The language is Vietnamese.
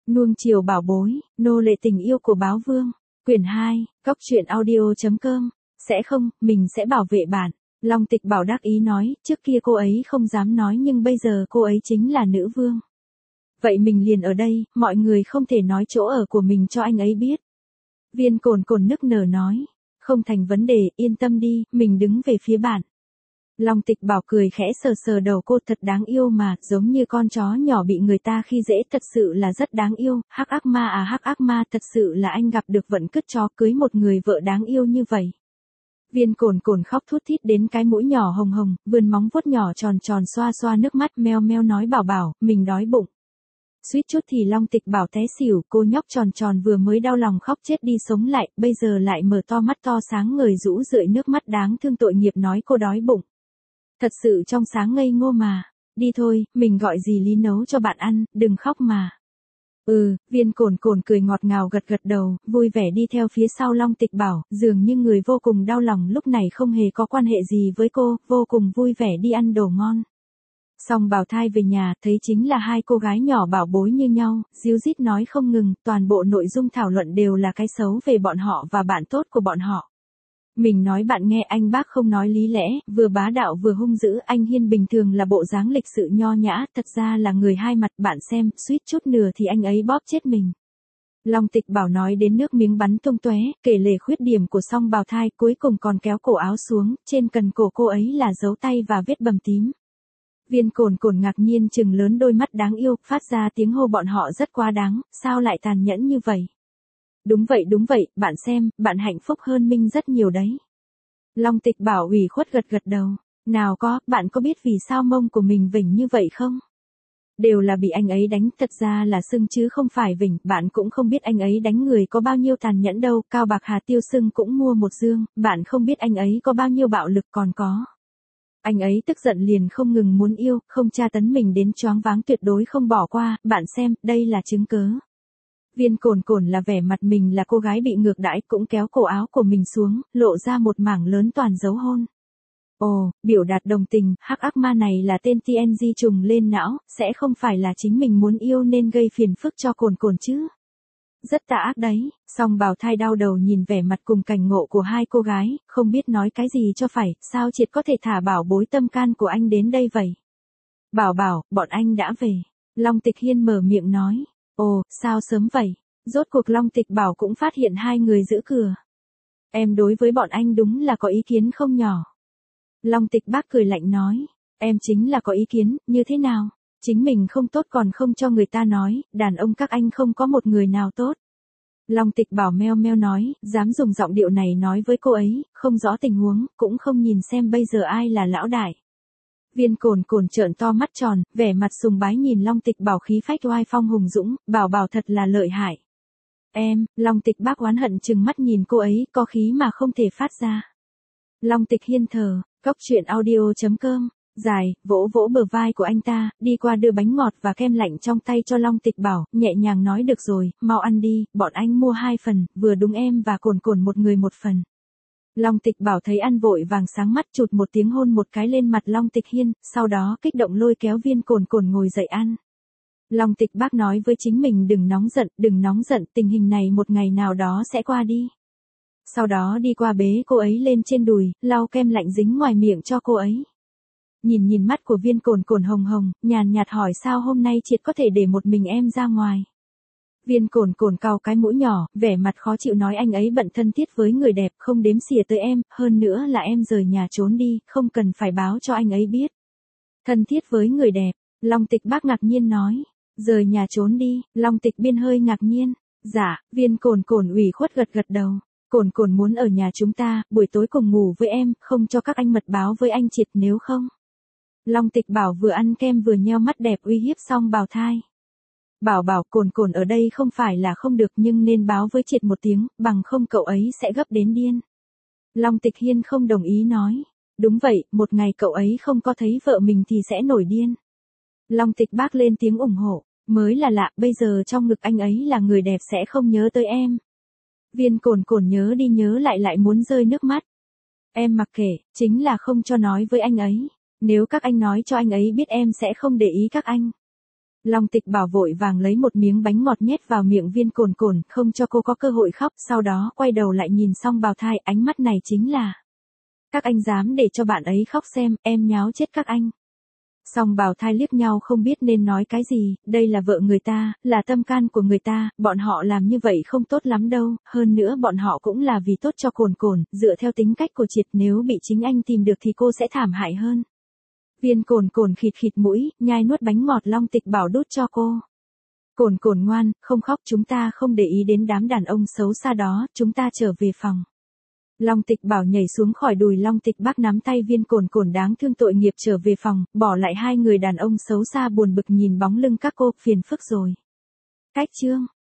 Nuông chiều bảo bối, nô lệ tình yêu của báo vương. Quyển 2, Cóc truyện audio.com. Sẽ không, mình sẽ bảo vệ bạn. Long Tịch Bảo đắc ý nói, trước kia cô ấy không dám nói nhưng bây giờ cô ấy chính là nữ vương. Vậy mình liền ở đây, mọi người không thể nói chỗ ở của mình cho anh ấy biết. Viên Cồn Cồn nức nở nói, không thành vấn đề, yên tâm đi, mình đứng về phía bạn. Long Tịch Bảo cười khẽ sờ sờ đầu cô, thật đáng yêu mà, giống như con chó nhỏ bị người ta khi dễ, thật sự là rất đáng yêu. Hắc ác ma à, hắc ác ma, thật sự là anh gặp được vận cứt chó cưới một người vợ đáng yêu như vậy. Viên Cồn Cồn khóc thút thít đến cái mũi nhỏ hồng hồng, vươn móng vuốt nhỏ tròn tròn xoa xoa nước mắt, meo meo nói bảo bảo, mình đói bụng. Suýt chút thì Long Tịch Bảo té xỉu, cô nhóc tròn tròn vừa mới đau lòng khóc chết đi sống lại, bây giờ lại mở to mắt to sáng ngời rũ rượi nước mắt đáng thương tội nghiệp nói cô đói bụng. Thật sự trong sáng ngây ngô mà. Đi thôi, mình gọi dì Lý nấu cho bạn ăn, đừng khóc mà. Viên Cồn Cồn cười ngọt ngào gật gật đầu, vui vẻ đi theo phía sau Long Tịch Bảo, dường như người vô cùng đau lòng lúc này không hề có quan hệ gì với cô, vô cùng vui vẻ đi ăn đồ ngon. Xong Bảo Thai về nhà, thấy chính là hai cô gái nhỏ bảo bối như nhau, díu dít nói không ngừng, toàn bộ nội dung thảo luận đều là cái xấu về bọn họ và bạn tốt của bọn họ. Mình nói bạn nghe, anh bác không nói lý lẽ, vừa bá đạo vừa hung dữ, anh Hiên bình thường là bộ dáng lịch sự nho nhã, thật ra là người hai mặt, bạn xem, suýt chút nửa thì anh ấy bóp chết mình. Long Tịch Bảo nói đến nước miếng bắn tung tóe, kể lể khuyết điểm của Song Bào Thai, cuối cùng còn kéo cổ áo xuống, trên cần cổ cô ấy là dấu tay và vết bầm tím. Viên Cồn Cồn ngạc nhiên trừng lớn đôi mắt đáng yêu, phát ra tiếng hô bọn họ rất quá đáng, sao lại tàn nhẫn như vậy? Đúng vậy, bạn xem, bạn hạnh phúc hơn Minh rất nhiều đấy. Long Tịch Bảo ủy khuất gật gật đầu. Nào có, bạn có biết vì sao mông của mình vểnh như vậy không? Đều là bị anh ấy đánh, thật ra là sưng chứ không phải vểnh, bạn cũng không biết anh ấy đánh người có bao nhiêu tàn nhẫn đâu, Cao Bạc Hà Tiêu Sưng cũng mua một dương, bạn không biết anh ấy có bao nhiêu bạo lực còn có. Anh ấy tức giận liền không ngừng muốn yêu, không tra tấn mình đến choáng váng tuyệt đối không bỏ qua, bạn xem, đây là chứng cớ. Viên Cồn Cồn là vẻ mặt mình là cô gái bị ngược đãi cũng kéo cổ áo của mình xuống, lộ ra một mảng lớn toàn dấu hôn. Ồ, biểu đạt đồng tình, hắc ác ma này là tên TNG trùng lên não, sẽ không phải là chính mình muốn yêu nên gây phiền phức cho Cồn Cồn chứ. Rất tà ác đấy, Song Bào Thai đau đầu nhìn vẻ mặt cùng cảnh ngộ của hai cô gái, không biết nói cái gì cho phải, sao Triệt có thể thả bảo bối tâm can của anh đến đây vậy? Bảo bảo, bọn anh đã về. Long Tịch Hiên mở miệng nói. Ồ, sao sớm vậy? Rốt cuộc Long Tịch Bảo cũng phát hiện hai người giữ cửa. Em đối với bọn anh đúng là có ý kiến không nhỏ. Long Tịch Bác cười lạnh nói. Em chính là có ý kiến, như thế nào? Chính mình không tốt còn không cho người ta nói, đàn ông các anh không có một người nào tốt. Long Tịch Bảo meo meo nói, dám dùng giọng điệu này nói với cô ấy, không rõ tình huống, cũng không nhìn xem bây giờ ai là lão đại. Viên Cồn Cồn trợn to mắt tròn, vẻ mặt sùng bái nhìn Long Tịch Bảo khí phách oai phong hùng dũng, bảo bảo thật là lợi hại. Em, Long Tịch Bác oán hận chừng mắt nhìn cô ấy, có khí mà không thể phát ra. Long Tịch Hiên thờ, Cóc truyện audio.com, dài, vỗ vỗ bờ vai của anh ta, đi qua đưa bánh ngọt và kem lạnh trong tay cho Long Tịch Bảo, nhẹ nhàng nói được rồi, mau ăn đi, bọn anh mua 2 phần, vừa đúng em và Cồn Cồn một người một phần. Long Tịch Bảo thấy ăn vội vàng sáng mắt chụt một tiếng hôn một cái lên mặt Long Tịch Hiên, sau đó kích động lôi kéo Viên Cồn Cồn ngồi dậy ăn. Long Tịch Bác nói với chính mình đừng nóng giận, tình hình này một ngày nào đó sẽ qua đi. Sau đó đi qua bế cô ấy lên trên đùi, lau kem lạnh dính ngoài miệng cho cô ấy. Nhìn mắt của Viên Cồn Cồn hồng hồng, nhàn nhạt hỏi sao hôm nay Triệt có thể để một mình em ra ngoài. Viên Cồn Cồn cau cái mũi nhỏ, vẻ mặt khó chịu nói anh ấy bận thân thiết với người đẹp, không đếm xỉa tới em, hơn nữa là em rời nhà trốn đi, không cần phải báo cho anh ấy biết. Thân thiết với người đẹp, Long Tịch Bác ngạc nhiên nói. Rời nhà trốn đi, Long Tịch Biên hơi ngạc nhiên. Dạ, Viên Cồn Cồn ủy khuất gật gật đầu. Cồn Cồn muốn ở nhà chúng ta, buổi tối cùng ngủ với em, không cho các anh mật báo với anh Triệt nếu không. Long Tịch Bảo vừa ăn kem vừa nheo mắt đẹp uy hiếp Song Bào Thai. Bảo bảo Cồn Cồn ở đây không phải là không được nhưng nên báo với Triệt một tiếng, bằng không cậu ấy sẽ gấp đến điên. Long Tịch Hiên không đồng ý nói. Đúng vậy, một ngày cậu ấy không có thấy vợ mình thì sẽ nổi điên. Long Tịch Bác lên tiếng ủng hộ. Mới là lạ, bây giờ trong ngực anh ấy là người đẹp sẽ không nhớ tới em. Viên Cồn Cồn nhớ đi nhớ lại muốn rơi nước mắt. Em mặc kệ, chính là không cho nói với anh ấy. Nếu các anh nói cho anh ấy biết em sẽ không để ý các anh. Long Tịch Bảo vội vàng lấy một miếng bánh ngọt nhét vào miệng Viên Cồn Cồn, không cho cô có cơ hội khóc, sau đó quay đầu lại nhìn Song Bào Thai, ánh mắt này chính là: các anh dám để cho bạn ấy khóc xem, em nháo chết các anh. Song Bào Thai liếc nhau không biết nên nói cái gì, đây là vợ người ta, là tâm can của người ta, bọn họ làm như vậy không tốt lắm đâu, hơn nữa bọn họ cũng là vì tốt cho Cồn Cồn, dựa theo tính cách của Triệt nếu bị chính anh tìm được thì cô sẽ thảm hại hơn. Viên Cồn Cồn khịt khịt mũi, nhai nuốt bánh ngọt Long Tịch Bảo đút cho cô. Cồn Cồn ngoan, không khóc, chúng ta không để ý đến đám đàn ông xấu xa đó, chúng ta trở về phòng. Long Tịch Bảo nhảy xuống khỏi đùi Long Tịch Bác, nắm tay Viên Cồn Cồn đáng thương tội nghiệp trở về phòng, bỏ lại hai người đàn ông xấu xa buồn bực nhìn bóng lưng các cô, phiền phức rồi. Cách chương